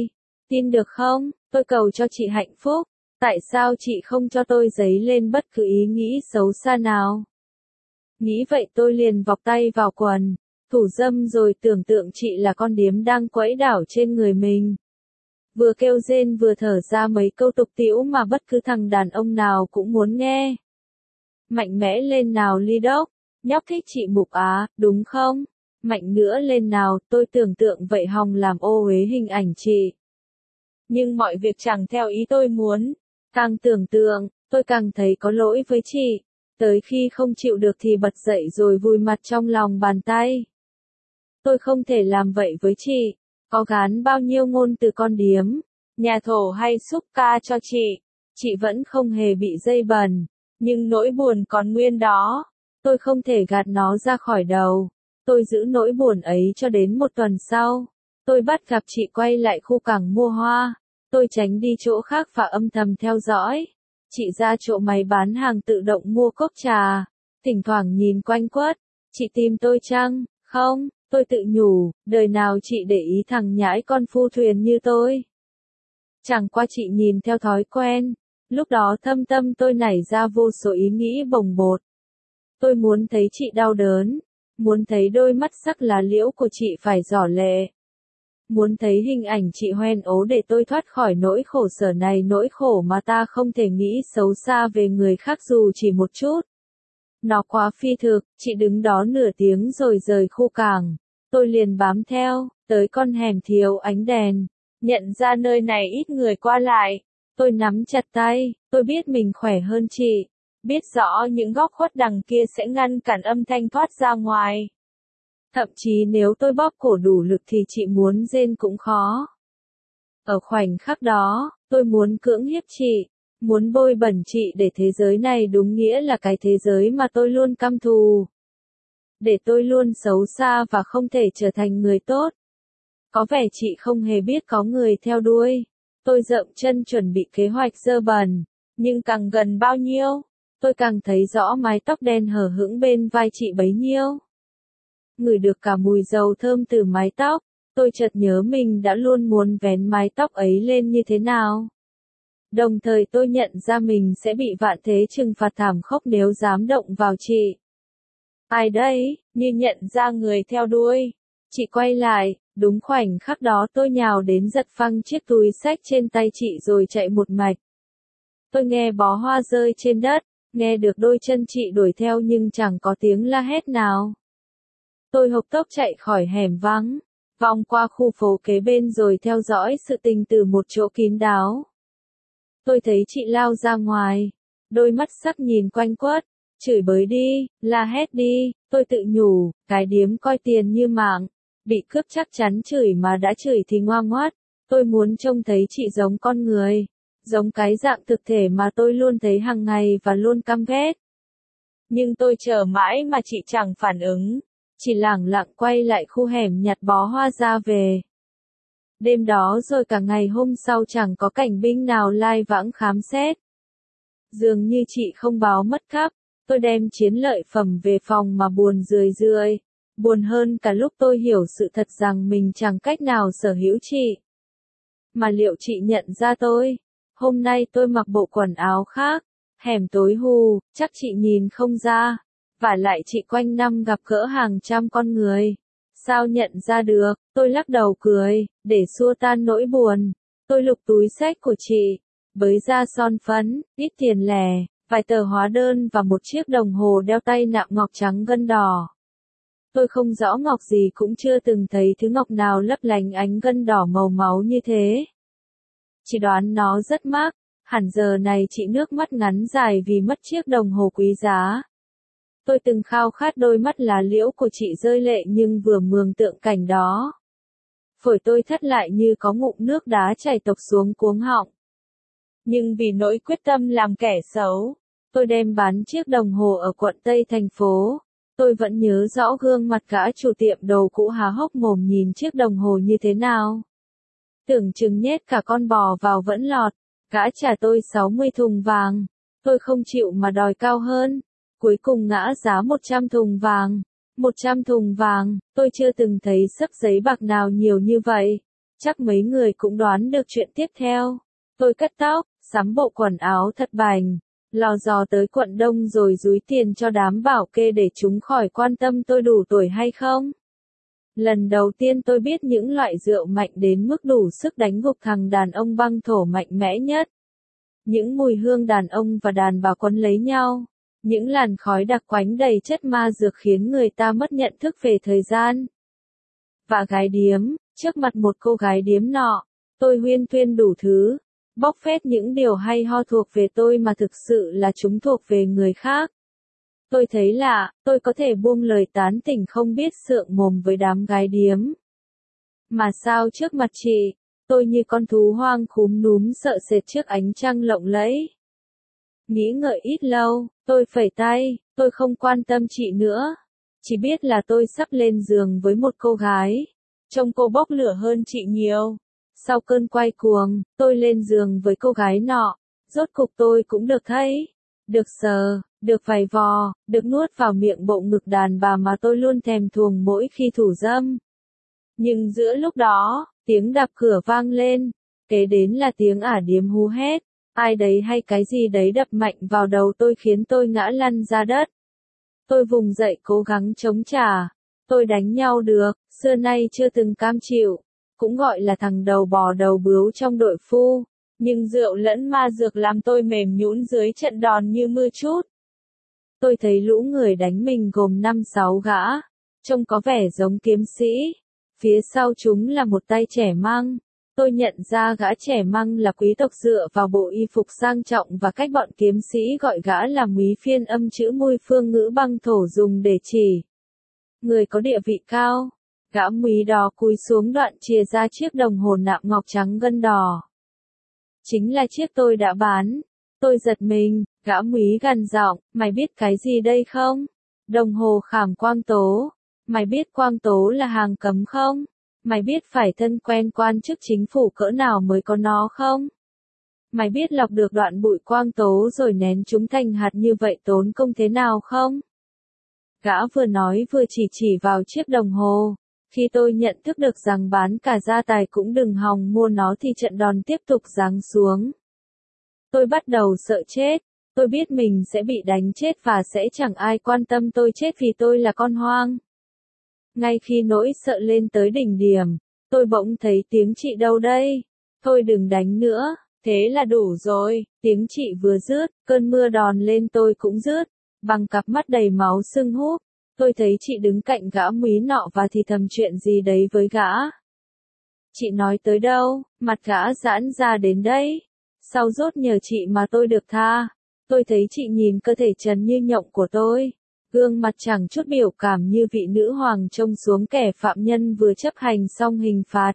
Tin được không? Tôi cầu cho chị hạnh phúc. Tại sao chị không cho tôi dấy lên bất cứ ý nghĩ xấu xa nào? Nghĩ vậy tôi liền vọc tay vào quần, thủ dâm rồi tưởng tượng chị là con điếm đang quẫy đảo trên người mình. Vừa kêu rên vừa thở ra mấy câu tục tĩu mà bất cứ thằng đàn ông nào cũng muốn nghe. Mạnh mẽ lên nào Ly Đốc, nhóc thích chị Mục Á, đúng không? Mạnh nữa lên nào, tôi tưởng tượng vậy hòng làm ô uế hình ảnh chị. Nhưng mọi việc chẳng theo ý tôi muốn. Càng tưởng tượng, tôi càng thấy có lỗi với chị. Tới khi không chịu được thì bật dậy rồi vùi mặt trong lòng bàn tay. Tôi không thể làm vậy với chị. Có gán bao nhiêu ngôn từ con điếm, nhà thổ hay xúc ca cho chị. Chị vẫn không hề bị dây bẩn. Nhưng nỗi buồn còn nguyên đó. Tôi không thể gạt nó ra khỏi đầu. Tôi giữ nỗi buồn ấy cho đến một tuần sau. Tôi bắt gặp chị quay lại khu cảng mua hoa. Tôi tránh đi chỗ khác và âm thầm theo dõi. Chị ra chỗ máy bán hàng tự động mua cốc trà. Thỉnh thoảng nhìn quanh quất. Chị tìm tôi chăng? Không, tôi tự nhủ, đời nào chị để ý thằng nhãi con phu thuyền như tôi. Chẳng qua chị nhìn theo thói quen. Lúc đó thâm tâm tôi nảy ra vô số ý nghĩ bồng bột. Tôi muốn thấy chị đau đớn. Muốn thấy đôi mắt sắc lá liễu của chị phải rỏ lệ. Muốn thấy hình ảnh chị hoen ố để tôi thoát khỏi nỗi khổ sở này, nỗi khổ mà ta không thể nghĩ xấu xa về người khác dù chỉ một chút. Nó quá phi thực, chị đứng đó nửa tiếng rồi rời khu cảng. Tôi liền bám theo, tới con hẻm thiếu ánh đèn. Nhận ra nơi này ít người qua lại. Tôi nắm chặt tay, tôi biết mình khỏe hơn chị. Biết rõ những góc khuất đằng kia sẽ ngăn cản âm thanh thoát ra ngoài. Thậm chí nếu tôi bóp cổ đủ lực thì chị muốn rên cũng khó. Ở khoảnh khắc đó, tôi muốn cưỡng hiếp chị, muốn bôi bẩn chị để thế giới này đúng nghĩa là cái thế giới mà tôi luôn căm thù. Để tôi luôn xấu xa và không thể trở thành người tốt. Có vẻ chị không hề biết có người theo đuôi. Tôi dậm chân chuẩn bị kế hoạch dơ bẩn, nhưng càng gần bao nhiêu, tôi càng thấy rõ mái tóc đen hở hững bên vai chị bấy nhiêu. Ngửi được cả mùi dầu thơm từ mái tóc, tôi chợt nhớ mình đã luôn muốn vén mái tóc ấy lên như thế nào. Đồng thời tôi nhận ra mình sẽ bị vạn thế trừng phạt thảm khốc nếu dám động vào chị. Ai đấy, như nhận ra người theo đuôi. Chị quay lại, đúng khoảnh khắc đó tôi nhào đến giật phăng chiếc túi xách trên tay chị rồi chạy một mạch. Tôi nghe bó hoa rơi trên đất, nghe được đôi chân chị đuổi theo nhưng chẳng có tiếng la hét nào. Tôi hộc tốc chạy khỏi hẻm vắng, vòng qua khu phố kế bên rồi theo dõi sự tình từ một chỗ kín đáo. Tôi thấy chị lao ra ngoài, đôi mắt sắc nhìn quanh quất, chửi bới đi, la hét đi, tôi tự nhủ, cái điếm coi tiền như mạng, bị cướp chắc chắn chửi mà đã chửi thì ngoa ngoắt, tôi muốn trông thấy chị giống con người, giống cái dạng thực thể mà tôi luôn thấy hàng ngày và luôn căm ghét. Nhưng tôi chờ mãi mà chị chẳng phản ứng. Chỉ lẳng lặng quay lại khu hẻm nhặt bó hoa ra về. Đêm đó rồi cả ngày hôm sau chẳng có cảnh binh nào lai vãng khám xét. Dường như chị không báo mất cắp, tôi đem chiến lợi phẩm về phòng mà buồn rười rượi. Buồn hơn cả lúc tôi hiểu sự thật rằng mình chẳng cách nào sở hữu chị. Mà liệu chị nhận ra tôi? Hôm nay tôi mặc bộ quần áo khác, hẻm tối hù, chắc chị nhìn không ra. Vả lại chị quanh năm gặp gỡ hàng trăm con người. Sao nhận ra được, tôi lắc đầu cười, để xua tan nỗi buồn. Tôi lục túi xách của chị, bới ra son phấn, ít tiền lẻ, vài tờ hóa đơn và một chiếc đồng hồ đeo tay nạm ngọc trắng gân đỏ. Tôi không rõ ngọc gì cũng chưa từng thấy thứ ngọc nào lấp lánh ánh gân đỏ màu máu như thế. Chỉ đoán nó rất mắc, hẳn giờ này chị nước mắt ngắn dài vì mất chiếc đồng hồ quý giá. Tôi từng khao khát đôi mắt lá liễu của chị rơi lệ nhưng vừa mường tượng cảnh đó. Phổi tôi thắt lại như có ngụm nước đá chảy tộc xuống cuống họng. Nhưng vì nỗi quyết tâm làm kẻ xấu, tôi đem bán chiếc đồng hồ ở quận Tây thành phố. Tôi vẫn nhớ rõ gương mặt gã chủ tiệm đồ cũ há hốc mồm nhìn chiếc đồng hồ như thế nào. Tưởng chừng nhét cả con bò vào vẫn lọt, gã trả tôi sáu mươi thùng vàng. Tôi không chịu mà đòi cao hơn. Cuối cùng ngã giá một trăm thùng vàng. một trăm thùng vàng, tôi chưa từng thấy xấp giấy bạc nào nhiều như vậy. Chắc mấy người cũng đoán được chuyện tiếp theo. Tôi cắt tóc, sắm bộ quần áo thật bành, lò dò tới quận Đông rồi dúi tiền cho đám bảo kê để chúng khỏi quan tâm tôi đủ tuổi hay không. Lần đầu tiên tôi biết những loại rượu mạnh đến mức đủ sức đánh gục thằng đàn ông băng thổ mạnh mẽ nhất. Những mùi hương đàn ông và đàn bà quấn lấy nhau. Những làn khói đặc quánh đầy chất ma dược khiến người ta mất nhận thức về thời gian. Và gái điếm, trước mặt một cô gái điếm nọ, tôi huyên thuyên đủ thứ, bóc phét những điều hay ho thuộc về tôi mà thực sự là chúng thuộc về người khác. Tôi thấy lạ, tôi có thể buông lời tán tỉnh không biết sượng mồm với đám gái điếm. Mà sao trước mặt chị, tôi như con thú hoang khúm núm sợ sệt trước ánh trăng lộng lẫy. Nghĩ ngợi ít lâu, tôi phẩy tay, tôi không quan tâm chị nữa. Chỉ biết là tôi sắp lên giường với một cô gái. Trông cô bốc lửa hơn chị nhiều. Sau cơn quay cuồng, tôi lên giường với cô gái nọ. Rốt cục tôi cũng được thấy, được sờ, được vầy vò, được nuốt vào miệng bộ ngực đàn bà mà tôi luôn thèm thuồng mỗi khi thủ dâm. Nhưng giữa lúc đó, tiếng đạp cửa vang lên, kế đến là tiếng ả điếm hú hét. Ai đấy hay cái gì đấy đập mạnh vào đầu tôi khiến tôi ngã lăn ra đất. Tôi vùng dậy cố gắng chống trả. Tôi đánh nhau được, xưa nay chưa từng cam chịu. Cũng gọi là thằng đầu bò đầu bướu trong đội phu. Nhưng rượu lẫn ma dược làm tôi mềm nhũn dưới trận đòn như mưa trút. Tôi thấy lũ người đánh mình gồm năm sáu gã. Trông có vẻ giống kiếm sĩ. Phía sau chúng là một tay trẻ măng. Tôi nhận ra gã trẻ măng là quý tộc dựa vào bộ y phục sang trọng và cách bọn kiếm sĩ gọi gã là múy phiên âm chữ môi phương ngữ băng thổ dùng để chỉ người có địa vị cao. Gã múy đó cúi xuống đoạn chìa ra chiếc đồng hồ nạm ngọc trắng gân đỏ. Chính là chiếc tôi đã bán. Tôi giật mình, gã múy gằn giọng, mày biết cái gì đây không? Đồng hồ khảm quang tố. Mày biết quang tố là hàng cấm không? Mày biết phải thân quen quan chức chính phủ cỡ nào mới có nó không? Mày biết lọc được đoạn bụi quang tố rồi nén chúng thành hạt như vậy tốn công thế nào không? Gã vừa nói vừa chỉ chỉ vào chiếc đồng hồ. Khi tôi nhận thức được rằng bán cả gia tài cũng đừng hòng mua nó thì trận đòn tiếp tục giáng xuống. Tôi bắt đầu sợ chết. Tôi biết mình sẽ bị đánh chết và sẽ chẳng ai quan tâm tôi chết vì tôi là con hoang. Ngay khi nỗi sợ lên tới đỉnh điểm, tôi bỗng thấy tiếng chị đâu đây? Thôi đừng đánh nữa, thế là đủ rồi. Tiếng chị vừa dứt, cơn mưa đòn lên tôi cũng dứt. Bằng cặp mắt đầy máu sưng húp, tôi thấy chị đứng cạnh gã múy nọ và thì thầm chuyện gì đấy với gã. Chị nói tới đâu, mặt gã giãn ra đến đấy. Sau rốt nhờ chị mà tôi được tha. Tôi thấy chị nhìn cơ thể trần như nhộng của tôi. Gương mặt chẳng chút biểu cảm như vị nữ hoàng trông xuống kẻ phạm nhân vừa chấp hành xong hình phạt.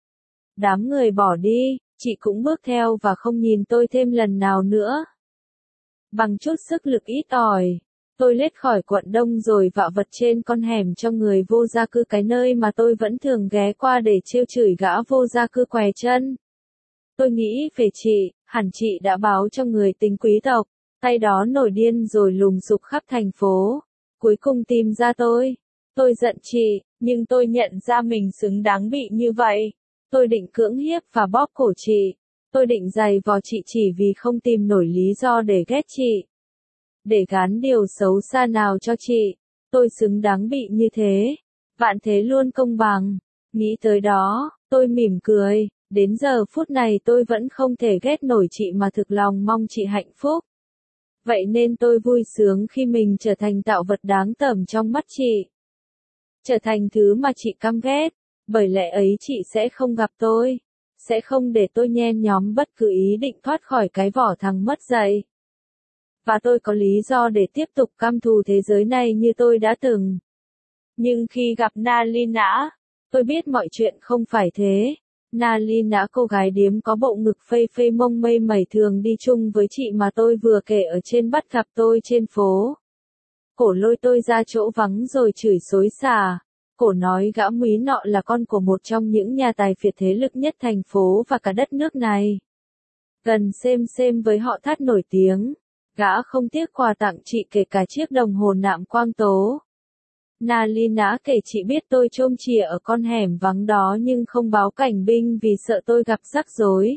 Đám người bỏ đi, chị cũng bước theo và không nhìn tôi thêm lần nào nữa. Bằng chút sức lực ít ỏi, tôi lết khỏi quận Đông rồi vạ vật trên con hẻm cho người vô gia cư, cái nơi mà tôi vẫn thường ghé qua để trêu chửi gã vô gia cư què chân. Tôi nghĩ về chị, hẳn chị đã báo cho người tình quý tộc. Tay đó nổi điên rồi lùng sục khắp thành phố. Cuối cùng tìm ra tôi. Tôi giận chị, nhưng tôi nhận ra mình xứng đáng bị như vậy. Tôi định cưỡng hiếp và bóp cổ chị. Tôi định giày vò chị chỉ vì không tìm nổi lý do để ghét chị. Để gán điều xấu xa nào cho chị. Tôi xứng đáng bị như thế. Vạn thế luôn công bằng. Nghĩ tới đó, tôi mỉm cười. Đến giờ phút này tôi vẫn không thể ghét nổi chị mà thực lòng mong chị hạnh phúc. Vậy nên tôi vui sướng khi mình trở thành tạo vật đáng tởm trong mắt chị. Trở thành thứ mà chị căm ghét. Bởi lẽ ấy chị sẽ không gặp tôi. Sẽ không để tôi nhen nhóm bất cứ ý định thoát khỏi cái vỏ thằng mất dạy. Và tôi có lý do để tiếp tục căm thù thế giới này như tôi đã từng. Nhưng khi gặp Nalina, tôi biết mọi chuyện không phải thế. Nalina, cô gái điếm có bộ ngực phây phây mông mây mẩy thường đi chung với chị mà tôi vừa kể ở trên, bắt gặp tôi trên phố. Cổ lôi tôi ra chỗ vắng rồi chửi xối xả. Cổ nói gã múy nọ là con của một trong những nhà tài phiệt thế lực nhất thành phố và cả đất nước này. Gần xem xem với họ Thát nổi tiếng. Gã không tiếc quà tặng chị kể cả chiếc đồng hồ nạm quang tố. Nalina kể chị biết tôi trông chìa ở con hẻm vắng đó nhưng không báo cảnh binh vì sợ tôi gặp rắc rối.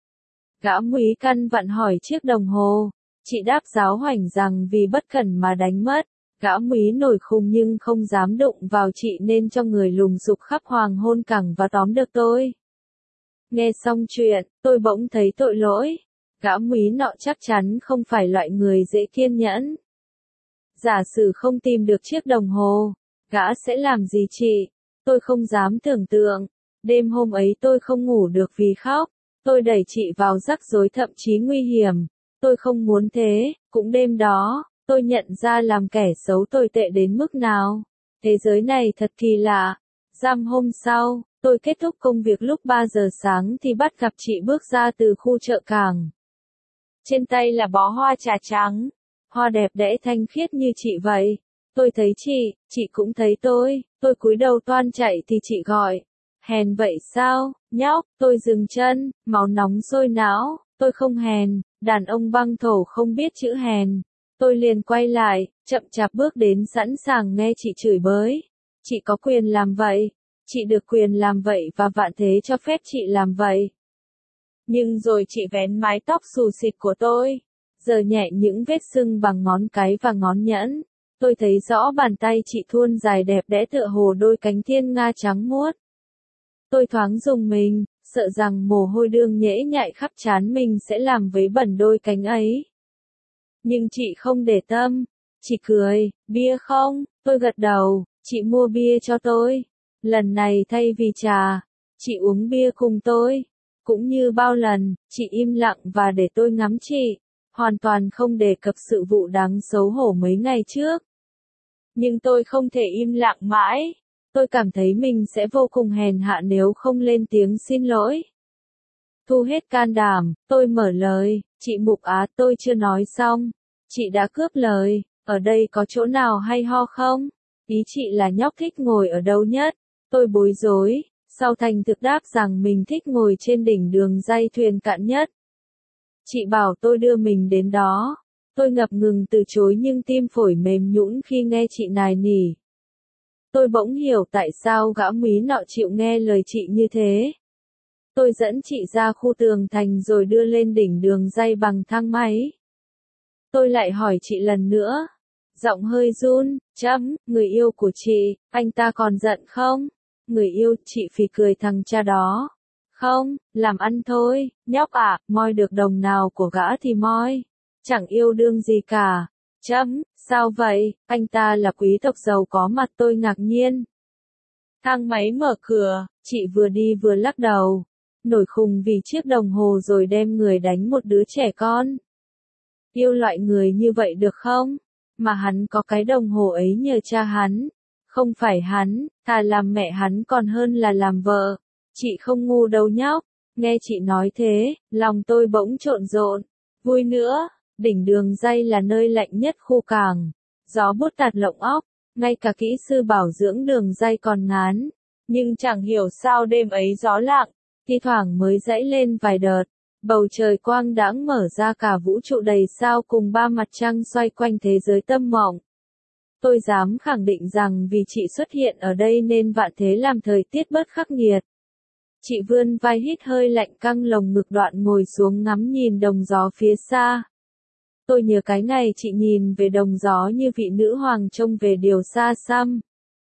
Gã múy căn vặn hỏi chiếc đồng hồ. Chị đáp giáo hoảnh rằng vì bất cẩn mà đánh mất. Gã múy nổi khùng nhưng không dám đụng vào chị nên cho người lùng sục khắp hoàng hôn cẳng và tóm được tôi. Nghe xong chuyện, tôi bỗng thấy tội lỗi. Gã múy nọ chắc chắn không phải loại người dễ kiên nhẫn. Giả sử không tìm được chiếc đồng hồ, gã sẽ làm gì chị? Tôi không dám tưởng tượng. Đêm hôm ấy tôi không ngủ được vì khóc. Tôi đẩy chị vào rắc rối thậm chí nguy hiểm. Tôi không muốn thế. Cũng đêm đó, tôi nhận ra làm kẻ xấu tồi tệ đến mức nào. Thế giới này thật kỳ lạ. Giam hôm sau, tôi kết thúc công việc lúc ba giờ sáng thì bắt gặp chị bước ra từ khu chợ cảng. Trên tay là bó hoa trà trắng. Hoa đẹp đẽ thanh khiết như chị vậy. Tôi thấy chị, chị cũng thấy tôi. Tôi cúi đầu toan chạy thì chị gọi. Hèn vậy sao, nhóc? Tôi dừng chân, máu nóng sôi não. Tôi không hèn, đàn ông băng thổ không biết chữ hèn. Tôi liền quay lại, chậm chạp bước đến sẵn sàng nghe chị chửi bới. Chị có quyền làm vậy. Chị được quyền làm vậy và vạn thế cho phép chị làm vậy. Nhưng rồi chị vén mái tóc xù xịt của tôi. Giờ nhẹ những vết sưng bằng ngón cái và ngón nhẫn. Tôi thấy rõ bàn tay chị thuôn dài đẹp đẽ tựa hồ đôi cánh thiên nga trắng muốt. Tôi thoáng rùng mình, sợ rằng mồ hôi đương nhễ nhại khắp trán mình sẽ làm vấy bẩn đôi cánh ấy. Nhưng chị không để tâm. Chị cười, bia không? Tôi gật đầu, chị mua bia cho tôi. Lần này thay vì trà, chị uống bia cùng tôi. Cũng như bao lần, chị im lặng và để tôi ngắm chị. Hoàn toàn không đề cập sự vụ đáng xấu hổ mấy ngày trước. Nhưng tôi không thể im lặng mãi. Tôi cảm thấy mình sẽ vô cùng hèn hạ nếu không lên tiếng xin lỗi. Thu hết can đảm, tôi mở lời, chị Mục Á, tôi chưa nói xong. Chị đã cướp lời, ở đây có chỗ nào hay ho không? Ý chị là nhóc thích ngồi ở đâu nhất? Tôi bối rối, sau thành thực đáp rằng mình thích ngồi trên đỉnh đường ray thuyền cạn nhất. Chị bảo tôi đưa mình đến đó. Tôi ngập ngừng từ chối nhưng tim phổi mềm nhũn khi nghe chị nài nỉ. Tôi bỗng hiểu tại sao gã múy nọ chịu nghe lời chị như thế. Tôi dẫn chị ra khu tường thành rồi đưa lên đỉnh đường ray bằng thang máy. Tôi lại hỏi chị lần nữa. Giọng hơi run, chấm, người yêu của chị, anh ta còn giận không? Người yêu, chị phì cười thằng cha đó. Không, làm ăn thôi, nhóc ạ, moi được đồng nào của gã thì moi. Chẳng yêu đương gì cả. Chấm, sao vậy, anh ta là quý tộc giàu có mặt. Tôi ngạc nhiên. Thang máy mở cửa, chị vừa đi vừa lắc đầu. Nổi khùng vì chiếc đồng hồ rồi đem người đánh một đứa trẻ con. Yêu loại người như vậy được không? Mà hắn có cái đồng hồ ấy nhờ cha hắn. Không phải hắn, thà làm mẹ hắn còn hơn là làm vợ. Chị không ngu đâu nhóc. Nghe chị nói thế, lòng tôi bỗng trộn rộn. Vui nữa, đỉnh đường ray là nơi lạnh nhất khu cảng. Gió bút tạt lộng óc, ngay cả kỹ sư bảo dưỡng đường ray còn ngán. Nhưng chẳng hiểu sao đêm ấy gió lặng, thi thoảng mới dãy lên vài đợt. Bầu trời quang đãng mở ra cả vũ trụ đầy sao cùng ba mặt trăng xoay quanh thế giới tâm mộng. Tôi dám khẳng định rằng vì chị xuất hiện ở đây nên vạn thế làm thời tiết bớt khắc nghiệt. Chị vươn vai hít hơi lạnh căng lồng ngực đoạn ngồi xuống ngắm nhìn đồng gió phía xa. Tôi nhớ cái ngày chị nhìn về đồng gió như vị nữ hoàng trông về điều xa xăm.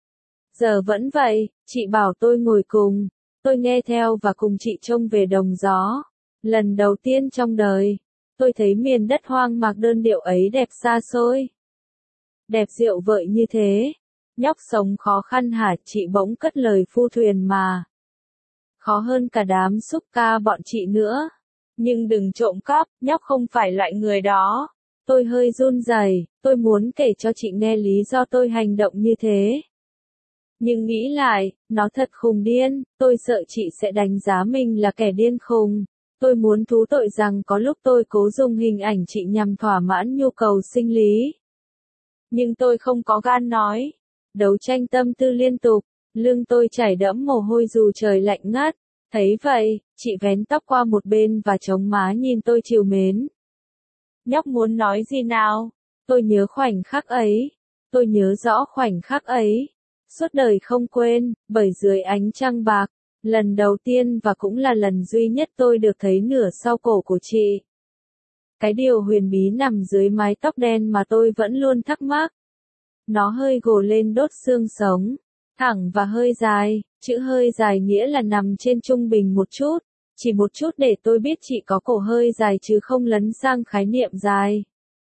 Giờ vẫn vậy, chị bảo tôi ngồi cùng. Tôi nghe theo và cùng chị trông về đồng gió. Lần đầu tiên trong đời, tôi thấy miền đất hoang mạc đơn điệu ấy đẹp xa xôi. Đẹp diệu vợi như thế. Nhóc sống khó khăn hả? Chị bỗng cất lời phu thuyền mà. Khó hơn cả đám súc ca bọn chị nữa. Nhưng đừng trộm cắp, nhóc không phải loại người đó. Tôi hơi run rẩy, tôi muốn kể cho chị nghe lý do tôi hành động như thế. Nhưng nghĩ lại, nó thật khùng điên, tôi sợ chị sẽ đánh giá mình là kẻ điên khùng. Tôi muốn thú tội rằng có lúc tôi cố dùng hình ảnh chị nhằm thỏa mãn nhu cầu sinh lý. Nhưng tôi không có gan nói. Đấu tranh tâm tư liên tục, lưng tôi chảy đẫm mồ hôi dù trời lạnh ngắt. Thấy vậy, chị vén tóc qua một bên và chống má nhìn tôi trìu mến. Nhóc muốn nói gì nào? Tôi nhớ khoảnh khắc ấy. Tôi nhớ rõ khoảnh khắc ấy, suốt đời không quên, bởi dưới ánh trăng bạc, lần đầu tiên và cũng là lần duy nhất tôi được thấy nửa sau cổ của chị. Cái điều huyền bí nằm dưới mái tóc đen mà tôi vẫn luôn thắc mắc. Nó hơi gồ lên đốt xương sống, thẳng và hơi dài, chữ hơi dài nghĩa là nằm trên trung bình một chút, chỉ một chút để tôi biết chị có cổ hơi dài chứ không lấn sang khái niệm dài.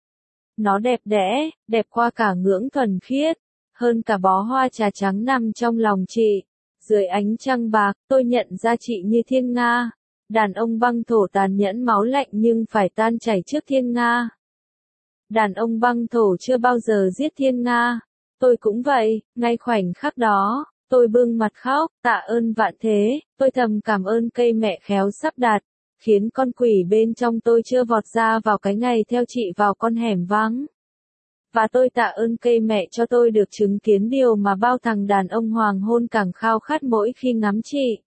Nó đẹp đẽ, đẹp qua cả ngưỡng thuần khiết, hơn cả bó hoa trà trắng nằm trong lòng chị. Dưới ánh trăng bạc, tôi nhận ra chị như thiên nga. Đàn ông băng thổ tàn nhẫn máu lạnh nhưng phải tan chảy trước thiên nga. Đàn ông băng thổ chưa bao giờ giết thiên nga. Tôi cũng vậy, ngay khoảnh khắc đó, tôi bưng mặt khóc, tạ ơn vạn thế, tôi thầm cảm ơn cây mẹ khéo sắp đặt, khiến con quỷ bên trong tôi chưa vọt ra vào cái ngày theo chị vào con hẻm vắng. Và tôi tạ ơn cây mẹ cho tôi được chứng kiến điều mà bao thằng đàn ông hoàng hôn càng khao khát mỗi khi ngắm chị.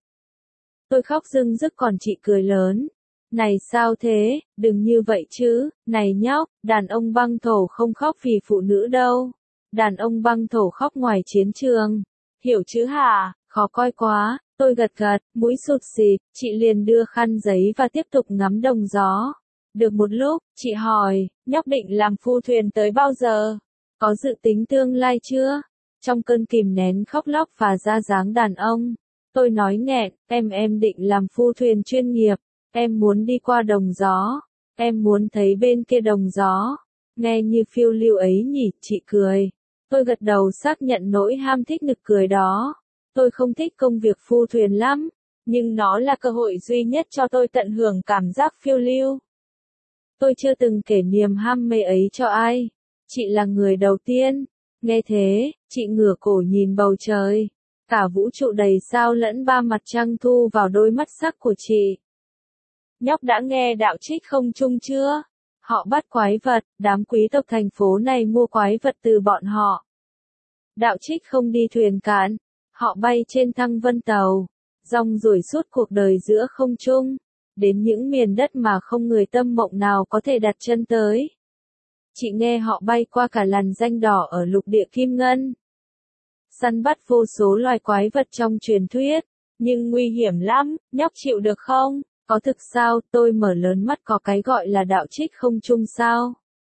Tôi khóc rưng rức còn chị cười lớn. Này sao thế, đừng như vậy chứ, này nhóc, đàn ông băng thổ không khóc vì phụ nữ đâu. Đàn ông băng thổ khóc ngoài chiến trường. Hiểu chứ hả, khó coi quá, tôi gật gật, mũi sụt xịt, chị liền đưa khăn giấy và tiếp tục ngắm đồng gió. Được một lúc, chị hỏi, nhóc định làm phu thuyền tới bao giờ? Có dự tính tương lai chưa? Trong cơn kìm nén khóc lóc và ra dáng đàn ông, tôi nói nghẹn, em em định làm phu thuyền chuyên nghiệp, em muốn đi qua đồng gió, em muốn thấy bên kia đồng gió. Nghe như phiêu lưu ấy nhỉ, chị cười. Tôi gật đầu xác nhận nỗi ham thích nực cười đó. Tôi không thích công việc phu thuyền lắm, nhưng nó là cơ hội duy nhất cho tôi tận hưởng cảm giác phiêu lưu. Tôi chưa từng kể niềm ham mê ấy cho ai. Chị là người đầu tiên. Nghe thế, chị ngửa cổ nhìn bầu trời. Cả vũ trụ đầy sao lẫn ba mặt trăng thu vào đôi mắt sắc của chị. Nhóc đã nghe đạo trích không trung chưa? Họ bắt quái vật, đám quý tộc thành phố này mua quái vật từ bọn họ. Đạo trích không đi thuyền cạn, họ bay trên thăng vân tàu, rong ruổi suốt cuộc đời giữa không trung, đến những miền đất mà không người tâm mộng nào có thể đặt chân tới. Chị nghe họ bay qua cả làn danh đỏ ở lục địa kim ngân. Săn bắt vô số loài quái vật trong truyền thuyết, nhưng nguy hiểm lắm, nhóc chịu được không? Có thực sao? Tôi mở lớn mắt, có cái gọi là đạo trích không trung sao?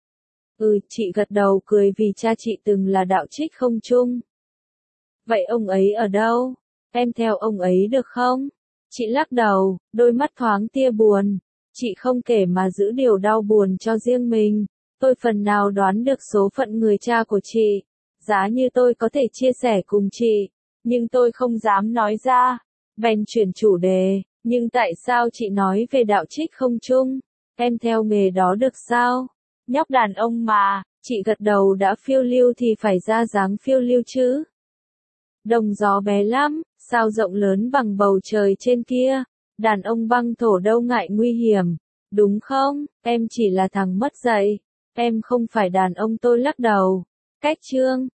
Ừ, chị gật đầu cười vì cha chị từng là đạo trích không trung. Vậy ông ấy ở đâu? Em theo ông ấy được không? Chị lắc đầu, đôi mắt thoáng tia buồn. Chị không kể mà giữ điều đau buồn cho riêng mình. Tôi phần nào đoán được số phận người cha của chị. Giá như tôi có thể chia sẻ cùng chị, nhưng tôi không dám nói ra. Bèn chuyển chủ đề, nhưng tại sao chị nói về đạo trích không trung? Em theo nghề đó được sao? Nhóc đàn ông mà, chị gật đầu, đã phiêu lưu thì phải ra dáng phiêu lưu chứ. Đồng gió bé lắm, sao rộng lớn bằng bầu trời trên kia. Đàn ông băng thổ đâu ngại nguy hiểm, đúng không? Em chỉ là thằng mất dạy, em không phải đàn ông. Tôi lắc đầu. Cách chương